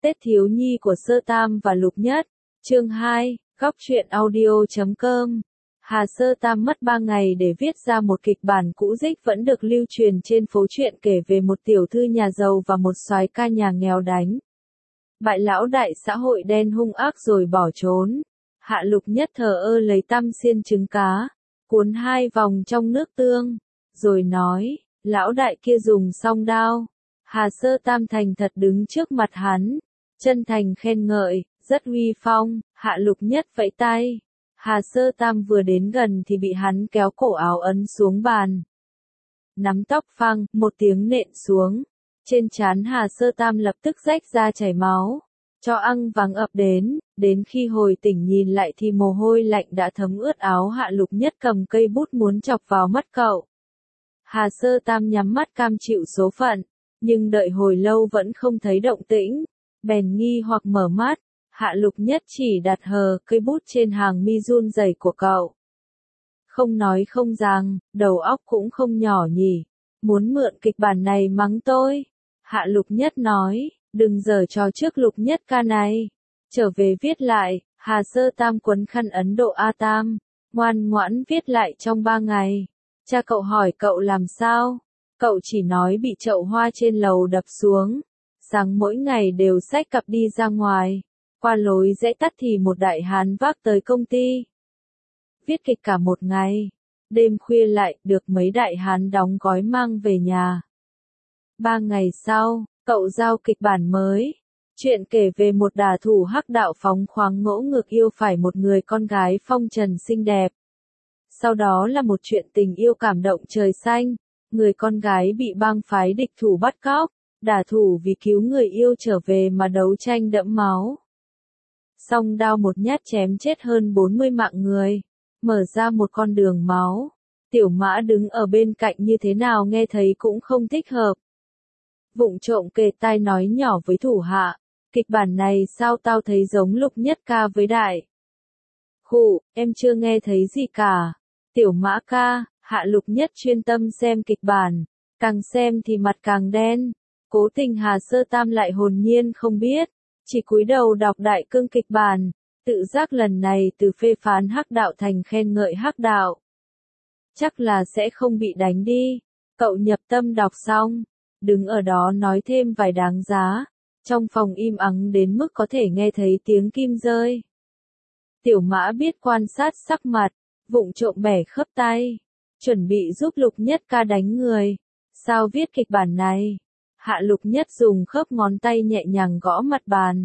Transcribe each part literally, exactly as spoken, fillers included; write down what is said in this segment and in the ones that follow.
Tết thiếu nhi của Sơ Tam và Lục Nhất, chương hai, góc truyện audio chấm com. Hà Sơ Tam mất ba ngày để viết ra một kịch bản cũ dích vẫn được lưu truyền trên phố truyện kể về một tiểu thư nhà giàu và một soái ca nhà nghèo đánh bại lão đại xã hội đen hung ác rồi bỏ trốn. Hạ Lục Nhất thờ ơ lấy tăm xiên trứng cá, cuốn hai vòng trong nước tương, rồi nói, lão đại kia dùng song đao. Hà Sơ Tam thành thật đứng trước mặt hắn, chân thành khen ngợi, rất uy phong. Hạ Lục Nhất vẫy tay. Hà Sơ Tam vừa đến gần thì bị hắn kéo cổ áo ấn xuống bàn. Nắm tóc phăng, một tiếng nện xuống. Trên trán Hà Sơ Tam lập tức rách ra chảy máu. Cho ăn vắng ập đến, đến khi hồi tỉnh nhìn lại thì mồ hôi lạnh đã thấm ướt áo. Hạ Lục Nhất cầm cây bút muốn chọc vào mắt cậu. Hà Sơ Tam nhắm mắt cam chịu số phận, nhưng đợi hồi lâu vẫn không thấy động tĩnh, bèn nghi hoặc mở mắt. Hạ Lục Nhất chỉ đặt hờ cây bút trên hàng mi run rẩy của cậu. Không nói không rằng, đầu óc cũng không nhỏ nhỉ, muốn mượn kịch bản này mắng tôi. Hạ Lục Nhất nói, đừng giở trò trước Lục Nhất ca này. Trở về viết lại. Hà Sơ Tam quấn khăn Ấn Độ A Tam, ngoan ngoãn viết lại trong ba ngày. Cha cậu hỏi cậu làm sao, cậu chỉ nói bị chậu hoa trên lầu đập xuống, sáng mỗi ngày đều xách cặp đi ra ngoài, qua lối rẽ tắt thì một đại hán vác tới công ty. Viết kịch cả một ngày, đêm khuya lại được mấy đại hán đóng gói mang về nhà. Ba ngày sau, cậu giao kịch bản mới. Chuyện kể về một đả thủ hắc đạo phóng khoáng ngỗ ngược yêu phải một người con gái phong trần xinh đẹp. Sau đó là một chuyện tình yêu cảm động trời xanh. Người con gái bị bang phái địch thủ bắt cóc, đả thủ vì cứu người yêu trở về mà đấu tranh đẫm máu. Song đao một nhát chém chết hơn bốn mươi mạng người, mở ra một con đường máu. Tiểu Mã đứng ở bên cạnh như thế nào nghe thấy cũng không thích hợp. Vụng trộm kề tai nói nhỏ với thủ hạ, kịch bản này sao tao thấy giống Lục Nhất ca với Đại. Khụ, em chưa nghe thấy gì cả. Tiểu Mã ca. Hạ Lục Nhất chuyên tâm xem kịch bản, càng xem thì mặt càng đen. Cố tình Hà Sơ Tam lại hồn nhiên không biết, chỉ cúi đầu đọc đại cương kịch bản, tự giác lần này từ phê phán hắc đạo thành khen ngợi hắc đạo. Chắc là sẽ không bị đánh đi. Cậu nhập tâm đọc xong, đứng ở đó nói thêm vài đáng giá. Trong phòng im ắng đến mức có thể nghe thấy tiếng kim rơi. Tiểu Mã biết quan sát sắc mặt, vụng trộm bẻ khớp tay, chuẩn bị giúp Lục Nhất ca đánh người. Sao viết kịch bản này? Hạ Lục Nhất dùng khớp ngón tay nhẹ nhàng gõ mặt bàn.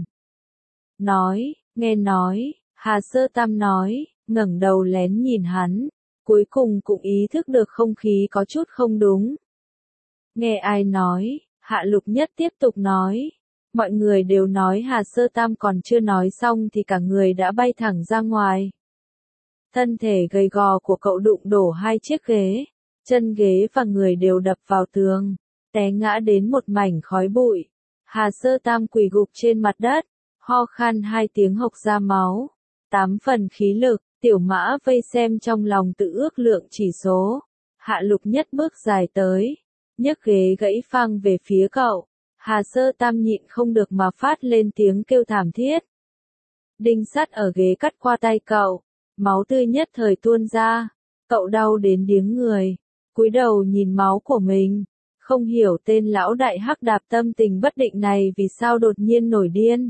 Nói, nghe nói. Hà Sơ Tam nói, ngẩng đầu lén nhìn hắn, cuối cùng cũng ý thức được không khí có chút không đúng. Nghe ai nói? Hạ Lục Nhất tiếp tục nói. Mọi người đều nói Hà Sơ Tam còn chưa nói xong thì cả người đã bay thẳng ra ngoài. Thân thể gầy gò của cậu đụng đổ hai chiếc ghế, chân ghế và người đều đập vào tường, té ngã đến một mảnh khói bụi. Hà Sơ Tam quỳ gục trên mặt đất, ho khan hai tiếng hộc ra máu, tám phần khí lực. Tiểu Mã vây xem trong lòng tự ước lượng chỉ số. Hạ Lục Nhất bước dài tới, nhấc ghế gãy phăng về phía cậu. Hà Sơ Tam nhịn không được mà phát lên tiếng kêu thảm thiết. Đinh sắt ở ghế cắt qua tay cậu, máu tươi nhất thời tuôn ra. Cậu đau đến điếng người, cúi đầu nhìn máu của mình, không hiểu tên lão đại hắc đạp tâm tình bất định này vì sao đột nhiên nổi điên.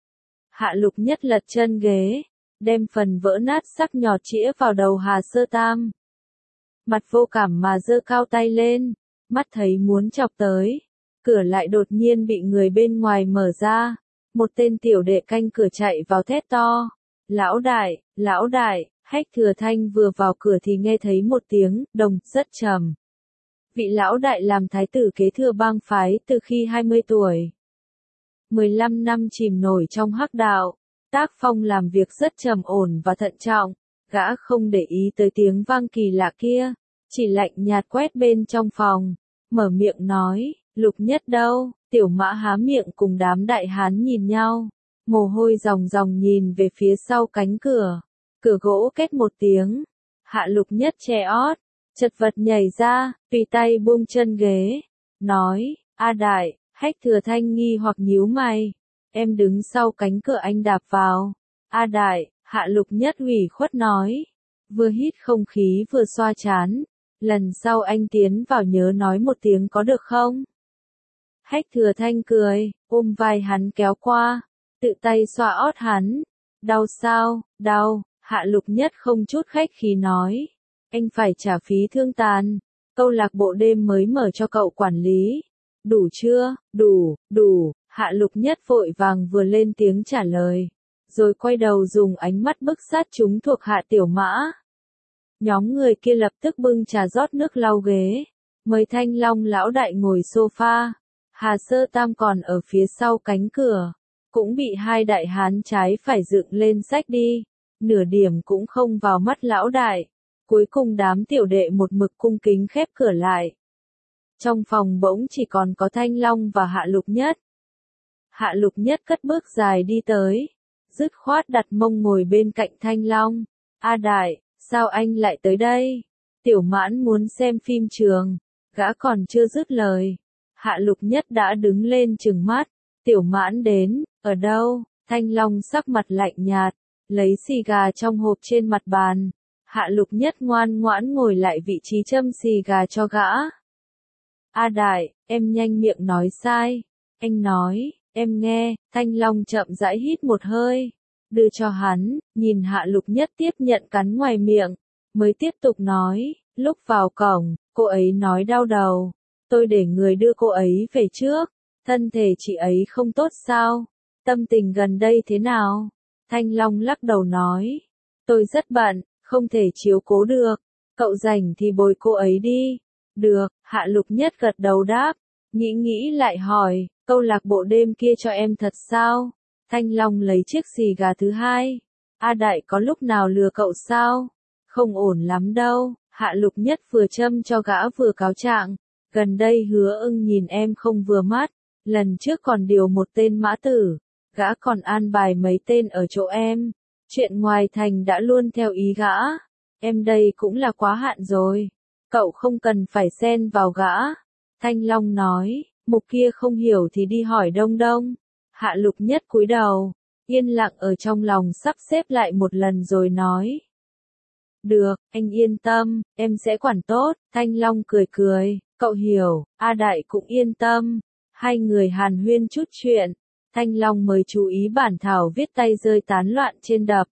Hạ Lục Nhất lật chân ghế, đem phần vỡ nát sắc nhọt chĩa vào đầu Hà Sơ Tam. Mặt vô cảm mà giơ cao tay lên, mắt thấy muốn chọc tới. Cửa lại đột nhiên bị người bên ngoài mở ra. Một tên tiểu đệ canh cửa chạy vào thét to. Lão đại, lão đại. Hách Thừa Thanh vừa vào cửa thì nghe thấy một tiếng đồng rất trầm. Vị lão đại làm thái tử kế thừa bang phái từ khi hai mươi tuổi. mười lăm năm chìm nổi trong hắc đạo. Tác phong làm việc rất trầm ổn và thận trọng. Gã không để ý tới tiếng vang kỳ lạ kia, chỉ lạnh nhạt quét bên trong phòng, mở miệng nói. Lục Nhất đâu? Tiểu Mã há miệng cùng đám đại hán nhìn nhau, mồ hôi ròng ròng nhìn về phía sau cánh cửa. Cửa gỗ két một tiếng. Hạ Lục Nhất che ót, chật vật nhảy ra, tùy tay buông chân ghế, nói, A đại. Hách Thừa Thanh nghi hoặc nhíu mày, Em đứng sau cánh cửa anh đạp vào. A Đại, Hạ Lục Nhất ủy khuất nói. Vừa hít không khí vừa xoa chán. Lần sau anh tiến vào nhớ nói một tiếng có được không? Hách Thừa Thanh cười, ôm vai hắn kéo qua, tự tay xoa ót hắn. Đau sao? Đau, Hạ Lục Nhất không chút khách khí nói. Anh phải trả phí thương tàn. Câu lạc bộ đêm mới mở cho cậu quản lý. Đủ chưa? Đủ, đủ, Hạ Lục Nhất vội vàng vừa lên tiếng trả lời. Rồi quay đầu dùng ánh mắt bức sát chúng thuộc Hạ Tiểu Mã. Nhóm người kia lập tức bưng trà rót nước lau ghế. Mời Thanh Long lão đại ngồi sofa. Hà Sơ Tam còn ở phía sau cánh cửa. Cũng bị hai đại hán trái phải dựng lên xách đi. Nửa điểm cũng không vào mắt lão đại. Cuối cùng đám tiểu đệ một mực cung kính khép cửa lại. Trong phòng bỗng chỉ còn có Thanh Long và Hạ Lục Nhất. Hạ Lục Nhất cất bước dài đi tới. Dứt khoát đặt mông ngồi bên cạnh Thanh Long. A Đại, sao anh lại tới đây? Tiểu Mãn muốn xem phim trường. Gã còn chưa dứt lời. Hạ Lục Nhất đã đứng lên trừng mắt. Tiểu Mãn đến, ở đâu? Thanh Long sắc mặt lạnh nhạt. Lấy xì gà trong hộp trên mặt bàn. Hạ Lục Nhất ngoan ngoãn ngồi lại vị trí châm xì gà cho gã. A Đại, em nhanh miệng nói sai. Anh nói, em nghe. Thanh Long chậm rãi hít một hơi. Đưa cho hắn, nhìn Hạ Lục Nhất tiếp nhận cắn ngoài miệng. Mới tiếp tục nói, lúc vào cổng, cô ấy nói đau đầu. Tôi để người đưa cô ấy về trước. Thân thể chị ấy không tốt sao? Tâm tình gần đây thế nào? Thanh Long lắc đầu nói. Tôi rất bận, không thể chiếu cố được. Cậu rảnh thì bồi cô ấy đi. Được, Hạ Lục Nhất gật đầu đáp. Nghĩ nghĩ lại hỏi, câu lạc bộ đêm kia cho em thật sao? Thanh Long lấy chiếc xì gà thứ hai. A Đại có lúc nào lừa cậu sao? Không ổn lắm đâu. Hạ Lục Nhất vừa châm cho gã vừa cáo trạng. Gần đây Hứa Ưng nhìn em không vừa mắt. Lần trước còn điều một tên mã tử. Gã còn an bài mấy tên ở chỗ em. Chuyện ngoài thành đã luôn theo ý gã. Em đây cũng là quá hạn rồi. Cậu không cần phải xen vào gã. Thanh Long nói, mục kia không hiểu thì đi hỏi Đông Đông. Hạ Lục Nhất cúi đầu, yên lặng ở trong lòng sắp xếp lại một lần rồi nói. Được, anh yên tâm, em sẽ quản tốt. Thanh Long cười cười, cậu hiểu. A Đại cũng yên tâm. Hai người hàn huyên chút chuyện. Thanh Long mới chú ý bản thảo viết tay rơi tán loạn trên đập.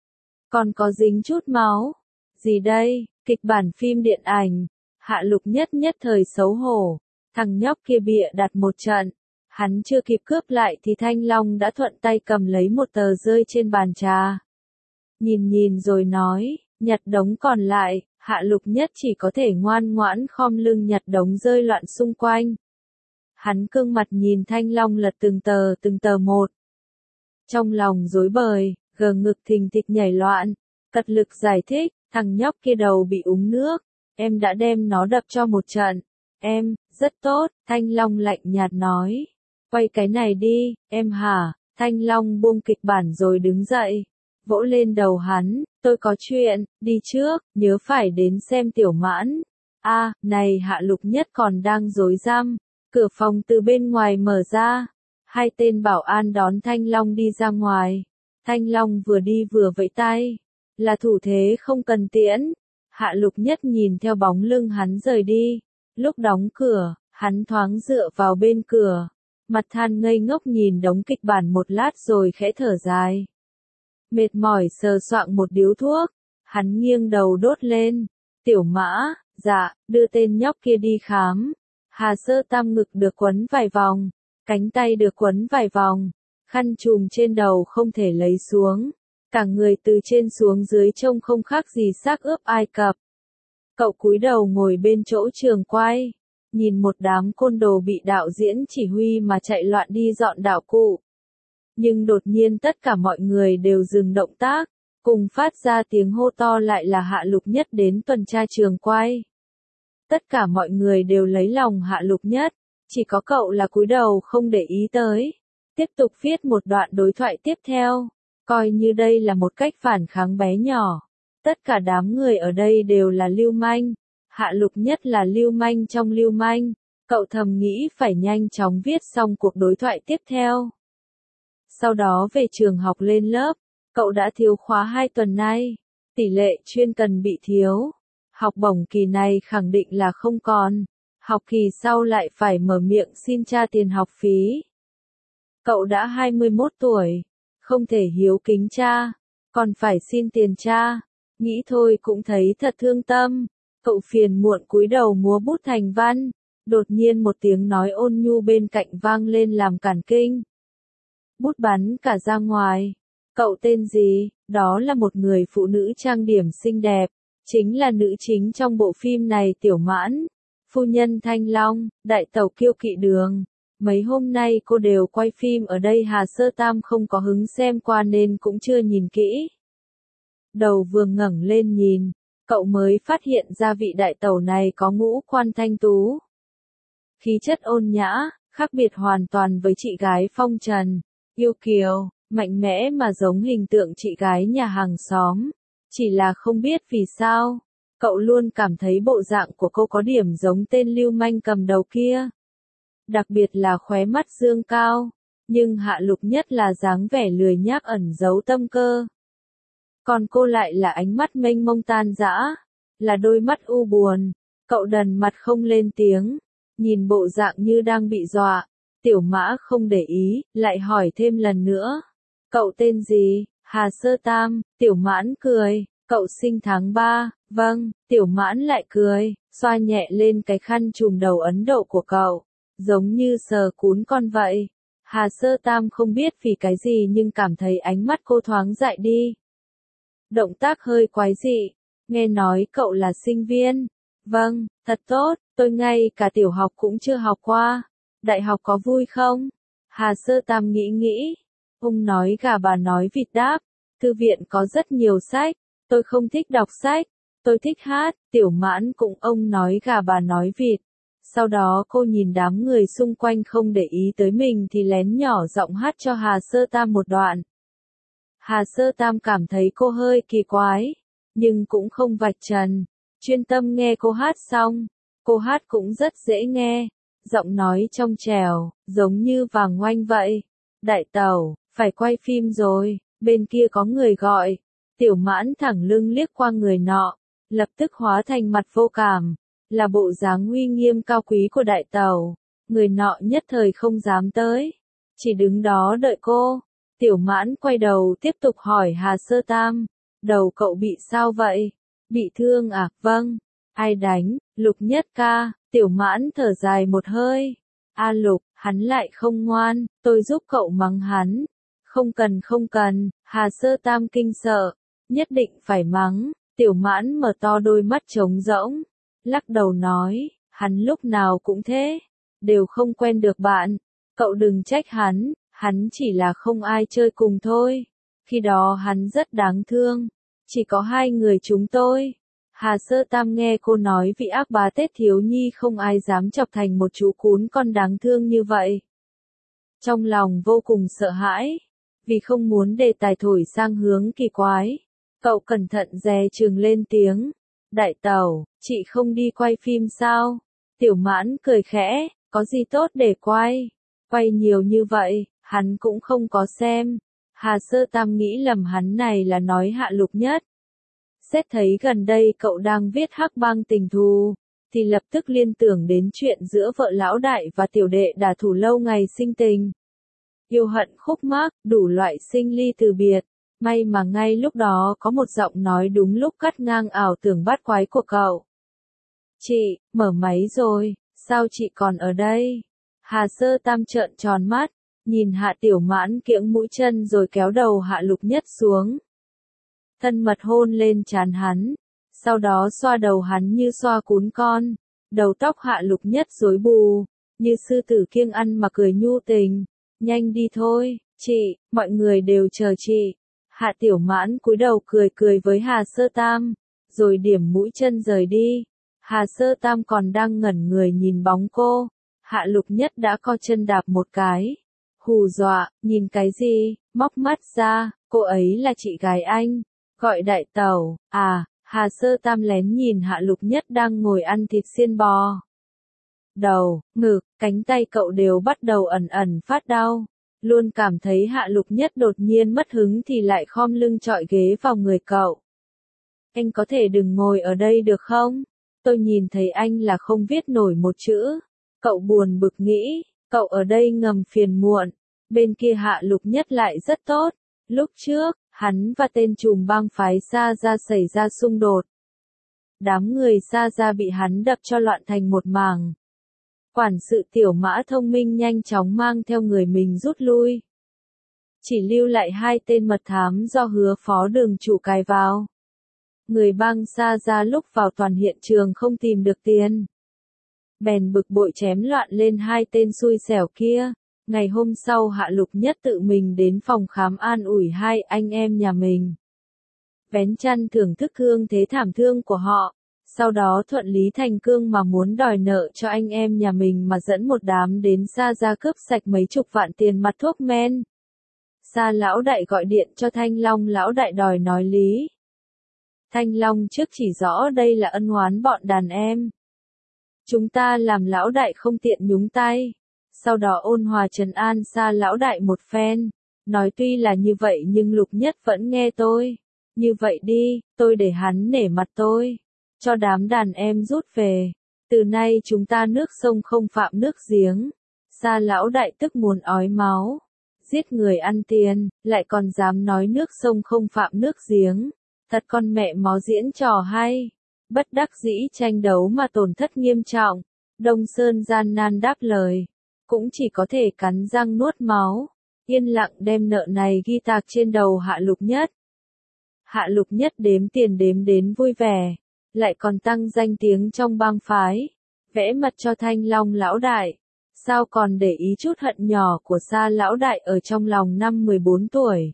Còn có dính chút máu. Gì đây? Kịch bản phim điện ảnh. Hạ Lục Nhất nhất thời xấu hổ. Thằng nhóc kia bịa đặt một trận. Hắn chưa kịp cướp lại thì Thanh Long đã thuận tay cầm lấy một tờ rơi trên bàn trà. Nhìn nhìn rồi nói, nhặt đống còn lại. Hạ Lục Nhất chỉ có thể ngoan ngoãn khom lưng nhặt đống rơi loạn xung quanh. Hắn cương mặt nhìn Thanh Long lật từng tờ từng tờ một. Trong lòng rối bời, gờ ngực thình thịch nhảy loạn. Cật lực giải thích, thằng nhóc kia đầu bị úng nước. Em đã đem nó đập cho một trận. Em, rất tốt, Thanh Long lạnh nhạt nói. Quay cái này đi, em hả? Thanh Long buông kịch bản rồi đứng dậy. Vỗ lên đầu hắn, tôi có chuyện, đi trước, nhớ phải đến xem Tiểu Mãn. A, à, này Hạ Lục Nhất còn đang rối rắm. Cửa phòng từ bên ngoài mở ra. Hai tên bảo an đón Thanh Long đi ra ngoài. Thanh Long vừa đi vừa vẫy tay. Là thủ thế không cần tiễn. Hạ Lục Nhất nhìn theo bóng lưng hắn rời đi. Lúc đóng cửa, hắn thoáng dựa vào bên cửa. Mặt than ngây ngốc nhìn đống kịch bản một lát rồi khẽ thở dài. Mệt mỏi sờ soạng một điếu thuốc. Hắn nghiêng đầu đốt lên. Tiểu Mã, dạ, đưa tên nhóc kia đi khám. Hà Sơ Tam ngực được quấn vài vòng. Cánh tay được quấn vài vòng. Khăn trùm trên đầu không thể lấy xuống. Cả người từ trên xuống dưới trông không khác gì xác ướp Ai Cập. Cậu cúi đầu ngồi bên chỗ trường quay. Nhìn một đám côn đồ bị đạo diễn chỉ huy mà chạy loạn đi dọn đạo cụ. Nhưng đột nhiên tất cả mọi người đều dừng động tác. Cùng phát ra tiếng hô to lại là Hạ Lục Nhất đến tuần tra trường quay. Tất cả mọi người đều lấy lòng Hạ Lục Nhất. Chỉ có cậu là cúi đầu không để ý tới. Tiếp tục viết một đoạn đối thoại tiếp theo. Coi như đây là một cách phản kháng bé nhỏ. Tất cả đám người ở đây đều là lưu manh. Hạ Lục Nhất là lưu manh trong lưu manh. Cậu thầm nghĩ phải nhanh chóng viết xong cuộc đối thoại tiếp theo. Sau đó về trường học lên lớp, cậu đã thiếu khóa hai tuần nay. Tỷ lệ chuyên cần bị thiếu. Học bổng kỳ này khẳng định là không còn. Học kỳ sau lại phải mở miệng xin cha tiền học phí. Cậu đã hai mươi mốt tuổi, không thể hiếu kính cha, còn phải xin tiền cha. Nghĩ thôi cũng thấy thật thương tâm. Cậu phiền muộn cúi đầu múa bút thành văn. Đột nhiên một tiếng nói ôn nhu bên cạnh vang lên làm cản kinh. Bút bắn cả ra ngoài. Cậu tên gì? Đó là một người phụ nữ trang điểm xinh đẹp. Chính là nữ chính trong bộ phim này Tiểu Mãn. Phu nhân Thanh Long, đại tẩu Kiêu Kỵ Đường. Mấy hôm nay cô đều quay phim ở đây, Hà Sơ Tam không có hứng xem qua nên cũng chưa nhìn kỹ. Đầu vừa ngẩng lên nhìn, cậu mới phát hiện ra vị đại tẩu này có ngũ quan thanh tú. Khí chất ôn nhã, khác biệt hoàn toàn với chị gái phong trần, yêu kiều, mạnh mẽ mà giống hình tượng chị gái nhà hàng xóm. Chỉ là không biết vì sao, cậu luôn cảm thấy bộ dạng của cô có điểm giống tên lưu manh cầm đầu kia. Đặc biệt là khóe mắt dương cao, nhưng Hạ Lục Nhất là dáng vẻ lười nhác ẩn giấu tâm cơ. Còn cô lại là ánh mắt mênh mông tan dã, là đôi mắt u buồn. Cậu đần mặt không lên tiếng, nhìn bộ dạng như đang bị dọa. Tiểu Mã không để ý, lại hỏi thêm lần nữa. Cậu tên gì? Hà Sơ Tam. Tiểu Mãn cười. Cậu sinh tháng ba. Vâng. Tiểu Mãn lại cười, xoa nhẹ lên cái khăn trùm đầu Ấn Độ của cậu, giống như sờ cún con vậy. Hà Sơ Tam không biết vì cái gì nhưng cảm thấy ánh mắt cô thoáng dại đi. Động tác hơi quái dị. Nghe nói cậu là sinh viên. Vâng, thật tốt, tôi ngay cả tiểu học cũng chưa học qua. Đại học có vui không? Hà Sơ Tam nghĩ nghĩ. Ông nói gà bà nói vịt đáp. Thư viện có rất nhiều sách. Tôi không thích đọc sách. Tôi thích hát. Tiểu Mãn cũng ông nói gà bà nói vịt. Sau đó cô nhìn đám người xung quanh không để ý tới mình thì lén nhỏ giọng hát cho Hà Sơ Tam một đoạn. Hà Sơ Tam cảm thấy cô hơi kỳ quái, nhưng cũng không vạch trần, chuyên tâm nghe cô hát xong. Cô hát cũng rất dễ nghe, giọng nói trong trẻo, giống như vàng oanh vậy. Đại tẩu, phải quay phim rồi, bên kia có người gọi. Tiểu Mãn thẳng lưng liếc qua người nọ, lập tức hóa thành mặt vô cảm, là bộ dáng uy nghiêm cao quý của đại tẩu. Người nọ nhất thời không dám tới, chỉ đứng đó đợi cô. Tiểu Mãn quay đầu tiếp tục hỏi Hà Sơ Tam, đầu cậu bị sao vậy? Bị thương à? Vâng. Ai đánh? Lục Nhất ca. Tiểu Mãn thở dài một hơi. A Lục, hắn lại không ngoan, tôi giúp cậu mắng hắn. Không cần không cần. Hà Sơ Tam kinh sợ, nhất định phải mắng. Tiểu Mãn mở to đôi mắt trống rỗng, lắc đầu nói, hắn lúc nào cũng thế, đều không quen được bạn. Cậu đừng trách hắn. Hắn chỉ là không ai chơi cùng thôi. Khi đó hắn rất đáng thương. Chỉ có hai người chúng tôi. Hà Sơ Tam nghe cô nói vị ác bá Tết thiếu nhi không ai dám chọc thành một chú cún con đáng thương như vậy. Trong lòng vô cùng sợ hãi. Vì không muốn đề tài thổi sang hướng kỳ quái, cậu cẩn thận dè chừng lên tiếng. Đại tẩu, chị không đi quay phim sao? Tiểu Mãn cười khẽ, có gì tốt để quay? Quay nhiều như vậy, hắn cũng không có xem. Hà Sơ Tam nghĩ lầm hắn này là nói Hạ Lục Nhất. Xét thấy gần đây cậu đang viết Hắc Bang Tình Thù, thì lập tức liên tưởng đến chuyện giữa vợ lão đại và tiểu đệ đả thủ lâu ngày sinh tình. Yêu hận khúc mắc, đủ loại sinh ly từ biệt. May mà ngay lúc đó có một giọng nói đúng lúc cắt ngang ảo tưởng bát quái của cậu. Chị, mở máy rồi, sao chị còn ở đây? Hà Sơ Tam trợn tròn mắt, nhìn Hạ Tiểu Mãn kiễng mũi chân rồi kéo đầu Hạ Lục Nhất xuống. Thân mật hôn lên trán hắn, sau đó xoa đầu hắn như xoa cún con. Đầu tóc Hạ Lục Nhất rối bù, như sư tử kiêng ăn mà cười nhu tình. Nhanh đi thôi, chị, mọi người đều chờ chị. Hạ Tiểu Mãn cúi đầu cười cười với Hà Sơ Tam, rồi điểm mũi chân rời đi. Hà Sơ Tam còn đang ngẩn người nhìn bóng cô. Hạ Lục Nhất đã co chân đạp một cái. Hù dọa, nhìn cái gì? Móc mắt ra, cô ấy là chị gái anh. Gọi đại tẩu, à, Hà Sơ Tam lén nhìn Hạ Lục Nhất đang ngồi ăn thịt xiên bò. Đầu, ngực, cánh tay cậu đều bắt đầu ẩn ẩn phát đau. Luôn cảm thấy Hạ Lục Nhất đột nhiên mất hứng thì lại khom lưng chọi ghế vào người cậu. Anh có thể đừng ngồi ở đây được không? Tôi nhìn thấy anh là không viết nổi một chữ. Cậu buồn bực nghĩ, cậu ở đây ngầm phiền muộn. Bên kia Hạ Lục Nhất lại rất tốt. Lúc trước, hắn và tên trùm bang phái Sa Gia xảy ra xung đột. Đám người Sa Gia bị hắn đập cho loạn thành một mảng. Quản sự Tiểu Mã thông minh nhanh chóng mang theo người mình rút lui. Chỉ lưu lại hai tên mật thám do Hứa phó đường chủ cài vào. Người bang Sa Gia lúc vào toàn hiện trường không tìm được tiền. Bèn bực bội chém loạn lên hai tên xui xẻo kia. Ngày hôm sau Hạ Lục Nhất tự mình đến phòng khám an ủi hai anh em nhà mình. Vén chăn thưởng thức thương thế thảm thương của họ. Sau đó thuận lý thành cương mà muốn đòi nợ cho anh em nhà mình mà dẫn một đám đến Sa Gia cướp sạch mấy chục vạn tiền mặt thuốc men. Sa lão đại gọi điện cho Thanh Long lão đại đòi nói lý. Thanh Long trước chỉ rõ đây là ân oán bọn đàn em. Chúng ta làm lão đại không tiện nhúng tay. Sau đó ôn hòa trấn an Sa lão đại một phen. Nói tuy là như vậy nhưng Lục Nhất vẫn nghe tôi. Như vậy đi, tôi để hắn nể mặt tôi. Cho đám đàn em rút về. Từ nay chúng ta nước sông không phạm nước giếng. Sa lão đại tức muốn ói máu. Giết người ăn tiền, lại còn dám nói nước sông không phạm nước giếng. Thật con mẹ máu diễn trò hay. Bất đắc dĩ tranh đấu mà tổn thất nghiêm trọng. Đông Sơn gian nan đáp lời. Cũng chỉ có thể cắn răng nuốt máu. Yên lặng đem nợ này ghi tạc trên đầu Hạ Lục Nhất. Hạ Lục Nhất đếm tiền đếm đến vui vẻ. Lại còn tăng danh tiếng trong bang phái. Vẽ mặt cho Thanh Long lão đại. Sao còn để ý chút hận nhỏ của Sa lão đại ở trong lòng năm mười bốn tuổi.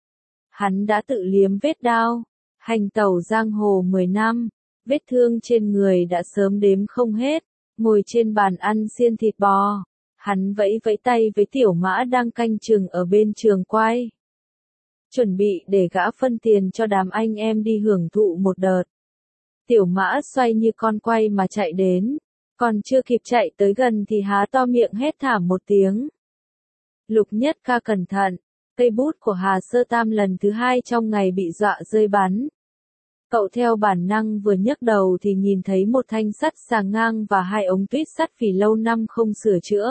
Hắn đã tự liếm vết đao. Hành tẩu giang hồ mười năm. Vết thương trên người đã sớm đếm không hết. Ngồi trên bàn ăn xiên thịt bò. Hắn vẫy vẫy tay với Tiểu Mã đang canh chừng ở bên trường quay. Chuẩn bị để gã phân tiền cho đám anh em đi hưởng thụ một đợt. Tiểu Mã xoay như con quay mà chạy đến. Còn chưa kịp chạy tới gần thì há to miệng hét thảm một tiếng. Lục Nhất ca cẩn thận. Cây bút của Hà Sơ Tam lần thứ hai trong ngày bị dọa rơi bắn. Cậu theo bản năng vừa nhấc đầu thì nhìn thấy một thanh sắt sàng ngang và hai ống tuyết sắt vì lâu năm không sửa chữa.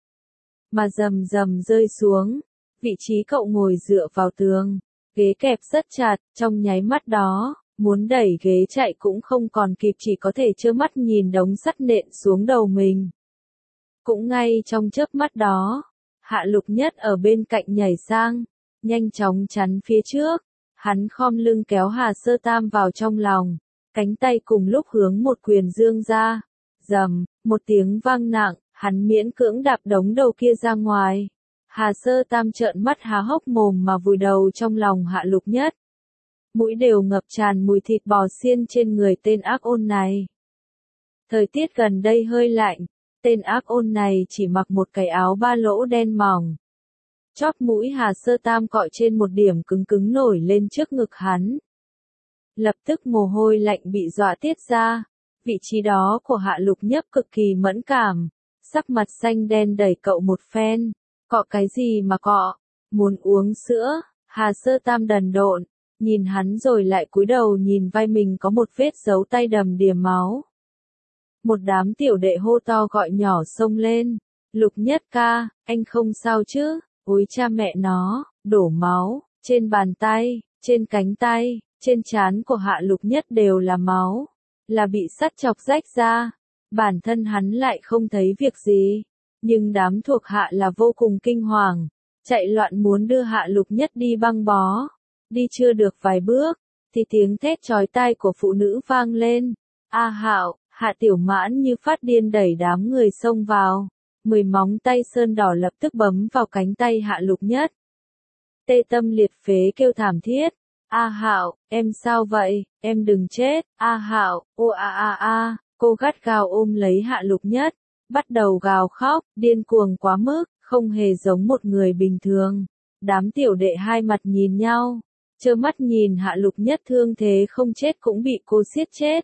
Mà rầm rầm rơi xuống. Vị trí cậu ngồi dựa vào tường. Ghế kẹp rất chặt, trong nháy mắt đó, muốn đẩy ghế chạy cũng không còn kịp, chỉ có thể trơ mắt nhìn đống sắt nện xuống đầu mình. Cũng ngay trong chớp mắt đó, Hạ Lục Nhất ở bên cạnh nhảy sang, nhanh chóng chắn phía trước. Hắn khom lưng kéo Hà Sơ Tam vào trong lòng, cánh tay cùng lúc hướng một quyền dương ra. Rầm, một tiếng vang nặng, hắn miễn cưỡng đạp đống đầu kia ra ngoài. Hà Sơ Tam trợn mắt há hốc mồm mà vùi đầu trong lòng Hạ Lục Nhất. Mũi đều ngập tràn mùi thịt bò xiên trên người tên ác ôn này. Thời tiết gần đây hơi lạnh, tên ác ôn này chỉ mặc một cái áo ba lỗ đen mỏng. Chóp mũi Hà Sơ Tam cọ trên một điểm cứng cứng nổi lên trước ngực hắn. Lập tức mồ hôi lạnh bị dọa tiết ra. Vị trí đó của Hạ Lục Nhất cực kỳ mẫn cảm. Sắc mặt xanh đen đẩy cậu một phen. Cọ cái gì mà cọ? Muốn uống sữa? Hà Sơ Tam đần độn. Nhìn hắn rồi lại cúi đầu nhìn vai mình có một vết dấu tay đầm đìa máu. Một đám tiểu đệ hô to gọi nhỏ xông lên. Lục Nhất ca, anh không sao chứ? Ôi cha mẹ nó, đổ máu, trên bàn tay, trên cánh tay, trên trán của Hạ Lục Nhất đều là máu, là bị sắt chọc rách ra. Bản thân hắn lại không thấy việc gì, nhưng đám thuộc hạ là vô cùng kinh hoàng, chạy loạn muốn đưa Hạ Lục Nhất đi băng bó. Đi chưa được vài bước, thì tiếng thét chói tai của phụ nữ vang lên. A Hạo, Hạ Tiểu Mãn như phát điên đẩy đám người xông vào. Mười móng tay sơn đỏ lập tức bấm vào cánh tay Hạ Lục Nhất. Tê tâm liệt phế kêu thảm thiết. A Hạo, em sao vậy, em đừng chết. A Hạo, ô a a a, cô gắt gao ôm lấy Hạ Lục Nhất, bắt đầu gào khóc, điên cuồng quá mức, không hề giống một người bình thường. Đám tiểu đệ hai mặt nhìn nhau, trơ mắt nhìn Hạ Lục Nhất thương thế không chết cũng bị cô siết chết.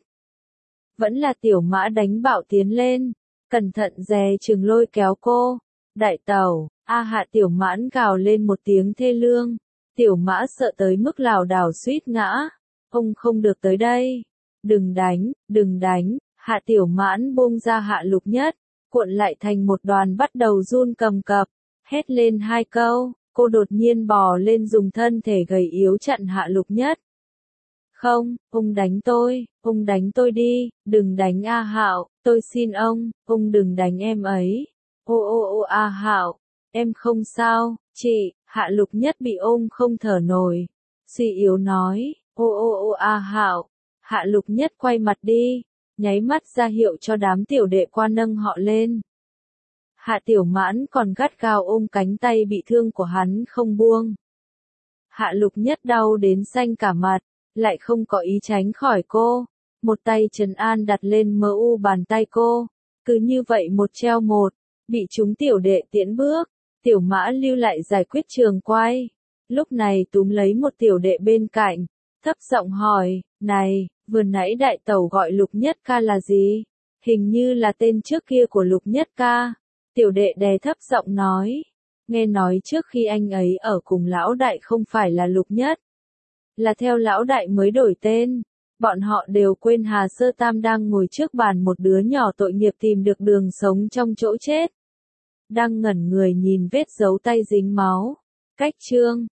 Vẫn là Tiểu Mã đánh bạo tiến lên, cẩn thận dè chừng lôi kéo cô. Đại tẩu, A Hạ Tiểu Mãn gào lên một tiếng thê lương. Tiểu Mã sợ tới mức lảo đảo suýt ngã. Ông không được tới đây. Đừng đánh, đừng đánh. Hạ Tiểu Mãn buông ra Hạ Lục Nhất, cuộn lại thành một đoàn bắt đầu run cầm cập, hét lên hai câu, cô đột nhiên bò lên dùng thân thể gầy yếu chặn Hạ Lục Nhất. Không, ông đánh tôi, ông đánh tôi đi, đừng đánh A Hạo, tôi xin ông, ông đừng đánh em ấy. Ô ô ô A Hạo, em không sao, chị. Hạ Lục Nhất bị ôm không thở nổi, suy yếu nói, ô ô ô A Hạo. Hạ Lục Nhất quay mặt đi, nháy mắt ra hiệu cho đám tiểu đệ qua nâng họ lên. Hạ Tiểu Mãn còn gắt gao ôm cánh tay bị thương của hắn không buông. Hạ Lục Nhất đau đến xanh cả mặt, lại không có ý tránh khỏi cô. Một tay trấn an đặt lên mờ u bàn tay cô. Cứ như vậy một treo một, bị chúng tiểu đệ tiễn bước. Tiểu Mã lưu lại giải quyết trường quay. Lúc này túm lấy một tiểu đệ bên cạnh, thấp giọng hỏi, này, vừa nãy đại tẩu gọi Lục Nhất ca là gì? Hình như là tên trước kia của Lục Nhất ca. Tiểu đệ đè thấp giọng nói, nghe nói trước khi anh ấy ở cùng lão đại không phải là Lục Nhất, là theo lão đại mới đổi tên. Bọn họ đều quên Hà Sơ Tam đang ngồi trước bàn một đứa nhỏ tội nghiệp tìm được đường sống trong chỗ chết. Đang ngẩn người nhìn vết dấu tay dính máu. Cách chương